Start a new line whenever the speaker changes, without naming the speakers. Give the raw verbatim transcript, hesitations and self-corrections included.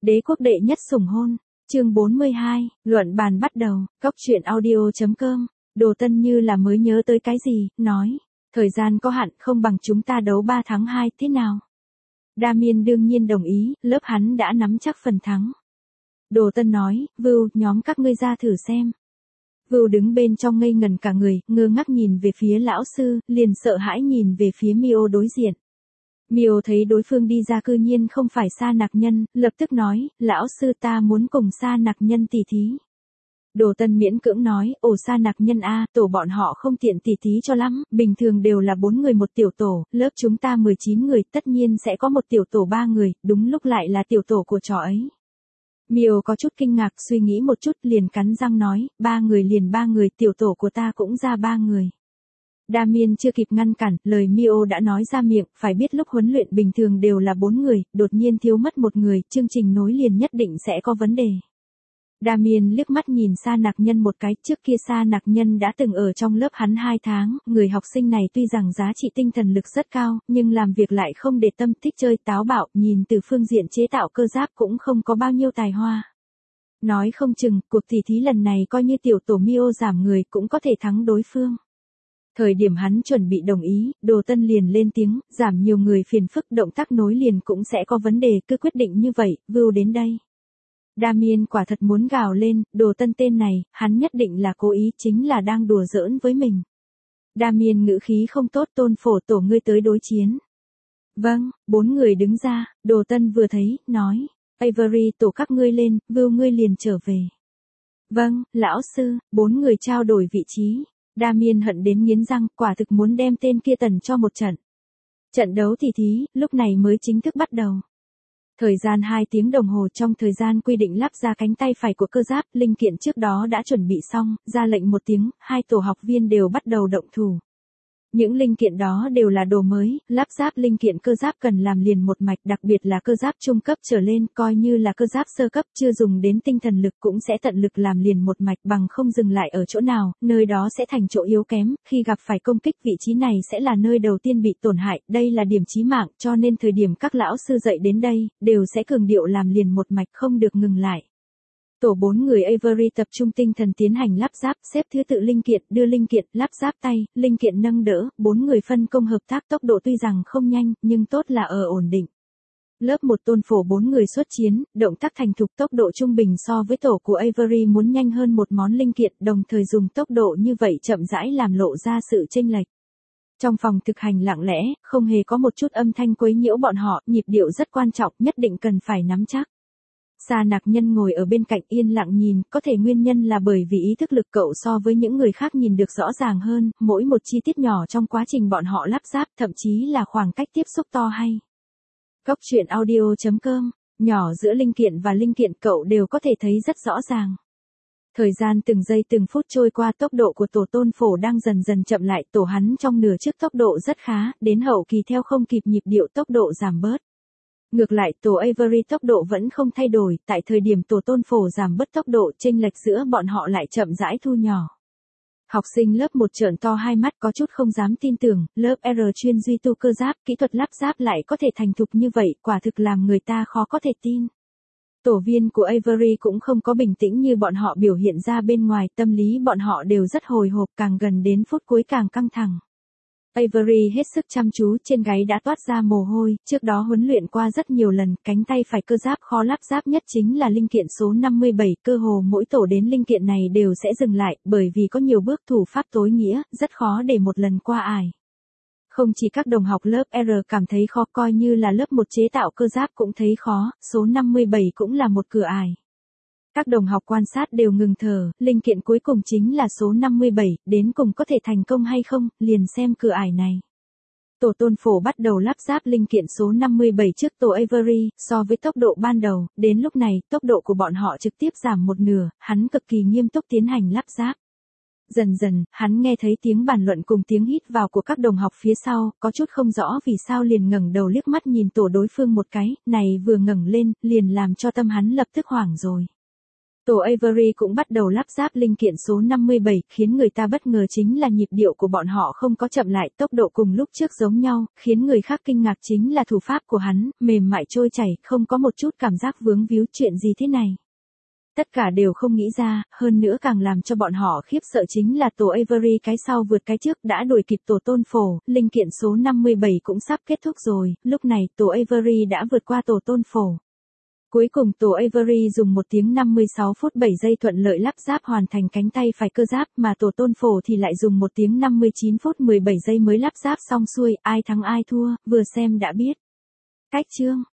Đế quốc đệ nhất sủng hôn, chương bốn mươi hai, luận bàn bắt đầu, cốc truyện audio.com, Đồ Tân như là mới nhớ tới cái gì, nói, thời gian có hạn không bằng chúng ta đấu ba thắng hai thế nào. Damien đương nhiên đồng ý, lớp hắn đã nắm chắc phần thắng. Đồ Tân nói, Vưu, nhóm các ngươi ra thử xem. Vưu đứng bên trong ngây ngần cả người, ngơ ngác nhìn về phía lão sư, liền sợ hãi nhìn về phía Mio đối diện. Mio thấy đối phương đi ra cư nhiên không phải Sa Nặc Nhân, lập tức nói, lão sư ta muốn cùng Sa Nặc Nhân tỉ thí. Đồ Tân miễn cưỡng nói, ồ Sa Nặc Nhân a, tổ bọn họ không tiện tỉ thí cho lắm, bình thường đều là bốn người một tiểu tổ, lớp chúng ta mười chín người, tất nhiên sẽ có một tiểu tổ ba người, đúng lúc lại là tiểu tổ của trò ấy. Mio có chút kinh ngạc, suy nghĩ một chút liền cắn răng nói, ba người liền ba người, tiểu tổ của ta cũng ra ba người. Damien chưa kịp ngăn cản, lời Mio đã nói ra miệng, phải biết lúc huấn luyện bình thường đều là bốn người, đột nhiên thiếu mất một người, chương trình nối liền nhất định sẽ có vấn đề. Damien liếc mắt nhìn Sa Nặc Nhân một cái, trước kia Sa Nặc Nhân đã từng ở trong lớp hắn hai tháng, người học sinh này tuy rằng giá trị tinh thần lực rất cao, nhưng làm việc lại không để tâm, thích chơi táo bạo, nhìn từ phương diện chế tạo cơ giáp cũng không có bao nhiêu tài hoa. Nói không chừng, cuộc tỉ thí lần này coi như tiểu tổ Mio giảm người cũng có thể thắng đối phương. Thời điểm hắn chuẩn bị đồng ý, Đồ Tân liền lên tiếng, giảm nhiều người phiền phức, động tác nối liền cũng sẽ có vấn đề, cứ quyết định như vậy, Vưu đến đây. Damien quả thật muốn gào lên, Đồ Tân tên này, hắn nhất định là cố ý, chính là đang đùa giỡn với mình. Damien ngữ khí không tốt, Tôn Phổ tổ ngươi tới đối chiến. Vâng, bốn người đứng ra, Đồ Tân vừa thấy, nói, Avery tổ các ngươi lên, Vưu ngươi liền trở về. Vâng, lão sư, bốn người trao đổi vị trí. Damien hận đến nghiến răng, quả thực muốn đem tên kia tần cho một trận. Trận đấu thì thí, lúc này mới chính thức bắt đầu. Thời gian hai tiếng đồng hồ, trong thời gian quy định lắp ra cánh tay phải của cơ giáp, linh kiện trước đó đã chuẩn bị xong, ra lệnh một tiếng, hai tổ học viên đều bắt đầu động thủ. Những linh kiện đó đều là đồ mới, lắp ráp linh kiện cơ giáp cần làm liền một mạch, đặc biệt là cơ giáp trung cấp trở lên, coi như là cơ giáp sơ cấp chưa dùng đến tinh thần lực cũng sẽ tận lực làm liền một mạch bằng không dừng lại ở chỗ nào, nơi đó sẽ thành chỗ yếu kém, khi gặp phải công kích vị trí này sẽ là nơi đầu tiên bị tổn hại, đây là điểm chí mạng, cho nên thời điểm các lão sư dạy đến đây, đều sẽ cường điệu làm liền một mạch không được ngừng lại. Tổ bốn người Avery tập trung tinh thần tiến hành lắp ráp, xếp thứ tự linh kiện, đưa linh kiện, lắp ráp tay, linh kiện nâng đỡ, bốn người phân công hợp tác, tốc độ tuy rằng không nhanh, nhưng tốt là ở ổn định. Lớp một Tôn Phổ bốn người xuất chiến, động tác thành thục, tốc độ trung bình so với tổ của Avery muốn nhanh hơn một món linh kiện, đồng thời dùng tốc độ như vậy chậm rãi làm lộ ra sự chênh lệch. Trong phòng thực hành lặng lẽ, không hề có một chút âm thanh quấy nhiễu bọn họ, nhịp điệu rất quan trọng, nhất định cần phải nắm chắc. Sa Nặc Nhân ngồi ở bên cạnh yên lặng nhìn, có thể nguyên nhân là bởi vì ý thức lực cậu so với những người khác nhìn được rõ ràng hơn, mỗi một chi tiết nhỏ trong quá trình bọn họ lắp ráp, thậm chí là khoảng cách tiếp xúc to hay. Cốc truyện audio.com, nhỏ giữa linh kiện và linh kiện cậu đều có thể thấy rất rõ ràng. Thời gian từng giây từng phút trôi qua, tốc độ của tổ Tôn Phổ đang dần dần chậm lại, tổ hắn trong nửa trước tốc độ rất khá, đến hậu kỳ theo không kịp nhịp điệu tốc độ giảm bớt. Ngược lại, tổ Avery tốc độ vẫn không thay đổi, tại thời điểm tổ Tôn Phổ giảm bớt tốc độ, chênh lệch giữa bọn họ lại chậm rãi thu nhỏ. Học sinh lớp một trợn to hai mắt có chút không dám tin tưởng, lớp R chuyên duy tu cơ giáp, kỹ thuật lắp ráp lại có thể thành thục như vậy, quả thực làm người ta khó có thể tin. Tổ viên của Avery cũng không có bình tĩnh như bọn họ biểu hiện ra bên ngoài, tâm lý bọn họ đều rất hồi hộp, càng gần đến phút cuối càng căng thẳng. Avery hết sức chăm chú, trên gáy đã toát ra mồ hôi, trước đó huấn luyện qua rất nhiều lần, cánh tay phải cơ giáp khó lắp ráp nhất chính là linh kiện số năm mươi bảy, cơ hồ mỗi tổ đến linh kiện này đều sẽ dừng lại, bởi vì có nhiều bước thủ pháp tối nghĩa, rất khó để một lần qua ải. Không chỉ các đồng học lớp R cảm thấy khó, coi như là lớp một chế tạo cơ giáp cũng thấy khó, số năm mươi bảy cũng là một cửa ải. Các đồng học quan sát đều ngừng thở, linh kiện cuối cùng chính là số năm mươi bảy, đến cùng có thể thành công hay không, liền xem cửa ải này. Tổ Tôn Phổ bắt đầu lắp ráp linh kiện số năm mươi bảy trước tổ Avery, so với tốc độ ban đầu, đến lúc này, tốc độ của bọn họ trực tiếp giảm một nửa, hắn cực kỳ nghiêm túc tiến hành lắp ráp. Dần dần, hắn nghe thấy tiếng bàn luận cùng tiếng hít vào của các đồng học phía sau, có chút không rõ vì sao liền ngẩng đầu liếc mắt nhìn tổ đối phương một cái, này vừa ngẩng lên, liền làm cho tâm hắn lập tức hoảng rồi. Tổ Avery cũng bắt đầu lắp ráp linh kiện số năm mươi bảy, khiến người ta bất ngờ chính là nhịp điệu của bọn họ không có chậm lại, tốc độ cùng lúc trước giống nhau, khiến người khác kinh ngạc chính là thủ pháp của hắn, mềm mại trôi chảy, không có một chút cảm giác vướng víu chuyện gì thế này. Tất cả đều không nghĩ ra, hơn nữa càng làm cho bọn họ khiếp sợ chính là tổ Avery cái sau vượt cái trước đã đuổi kịp tổ tôn phổ, linh kiện số năm mươi bảy cũng sắp kết thúc rồi, lúc này tổ Avery đã vượt qua tổ tôn phổ. Cuối cùng tổ Avery dùng một tiếng năm mươi sáu phút bảy giây thuận lợi lắp ráp hoàn thành cánh tay phải cơ giáp, mà tổ tôn phổ thì lại dùng một tiếng năm mươi chín phút mười bảy giây mới lắp ráp xong xuôi, ai thắng ai thua, vừa xem đã biết. Cách chương